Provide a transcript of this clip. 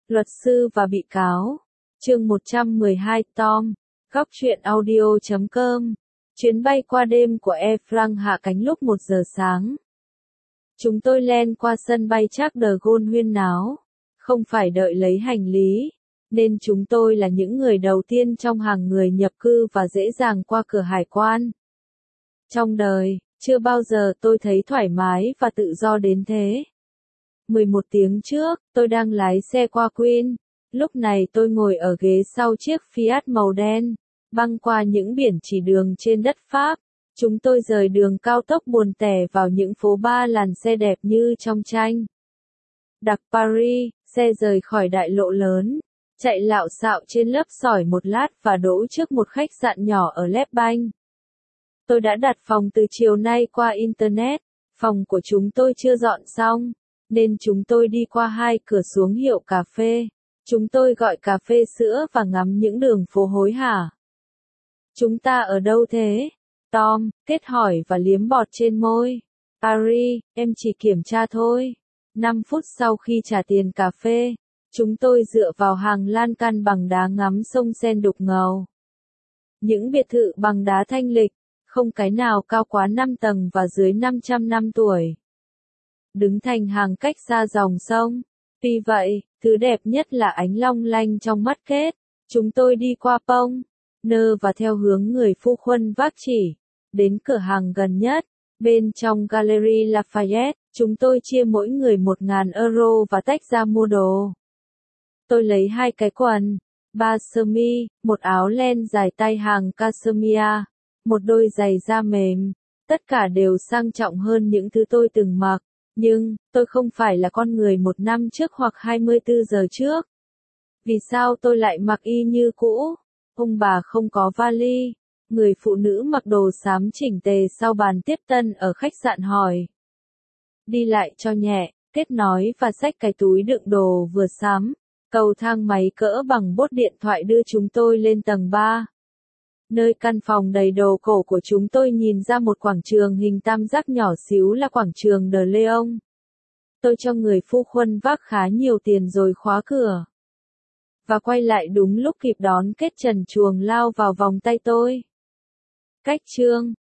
Luật sư và bị cáo. Chương 112 Tom. Góc truyện audio.com. Chuyến bay qua đêm của Air France hạ cánh lúc 1 giờ sáng. Chúng tôi len qua sân bay Charles de Gaulle huyên náo. Không phải đợi lấy hành lý, nên chúng tôi là những người đầu tiên trong hàng người nhập cư và dễ dàng qua cửa hải quan. Trong đời, chưa bao giờ tôi thấy thoải mái và tự do đến thế. 11 tiếng trước, tôi đang lái xe qua Queen. Lúc này tôi ngồi ở ghế sau chiếc Fiat màu đen, băng qua những biển chỉ đường trên đất Pháp. Chúng tôi rời đường cao tốc buồn tẻ vào những phố ba làn xe đẹp như trong tranh. Đặc Paris, xe rời khỏi đại lộ lớn, chạy lạo xạo trên lớp sỏi một lát và đỗ trước một khách sạn nhỏ ở Les Bagnes. Tôi đã đặt phòng từ chiều nay qua Internet, phòng của chúng tôi chưa dọn xong, nên chúng tôi đi qua 2 cửa xuống hiệu cà phê. Chúng tôi gọi cà phê sữa và ngắm những đường phố hối hả. Chúng ta ở đâu thế? Tom, Kết hỏi và liếm bọt trên môi. Paris, em chỉ kiểm tra thôi. 5 phút sau khi trả tiền cà phê, chúng tôi dựa vào hàng lan can bằng đá ngắm sông Seine đục ngầu. Những biệt thự bằng đá thanh lịch, không cái nào cao quá 5 tầng và dưới 500 năm tuổi. Đứng thành hàng cách xa dòng sông. Tuy vậy, thứ đẹp nhất là ánh long lanh trong mắt Kết. Chúng tôi đi qua Pont Neuf và theo hướng người phu khuân vác chỉ, đến cửa hàng gần nhất. Bên trong Galerie Lafayette, chúng tôi chia mỗi người 1.000 euro và tách ra mua đồ. Tôi lấy 2 cái quần, 3 sơ mi, một áo len dài tay hàng cashmere, một đôi giày da mềm. Tất cả đều sang trọng hơn những thứ tôi từng mặc. Nhưng, tôi không phải là con người 1 năm trước hoặc 24 giờ trước. Vì sao tôi lại mặc y như cũ? Ông bà không có vali. Người phụ nữ mặc đồ xám chỉnh tề sau bàn tiếp tân ở khách sạn hỏi. Đi lại cho nhẹ, Kết nói và xách cái túi đựng đồ vừa sắm. Cầu thang máy cỡ bằng bốt điện thoại đưa chúng tôi lên tầng 3. Nơi căn phòng đầy đồ cổ của chúng tôi nhìn ra một quảng trường hình tam giác nhỏ xíu là quảng trường De Leon. Tôi cho người phu khuân vác khá nhiều tiền rồi khóa cửa. Và quay lại đúng lúc kịp đón Kết trần truồng lao vào vòng tay tôi. Cách chương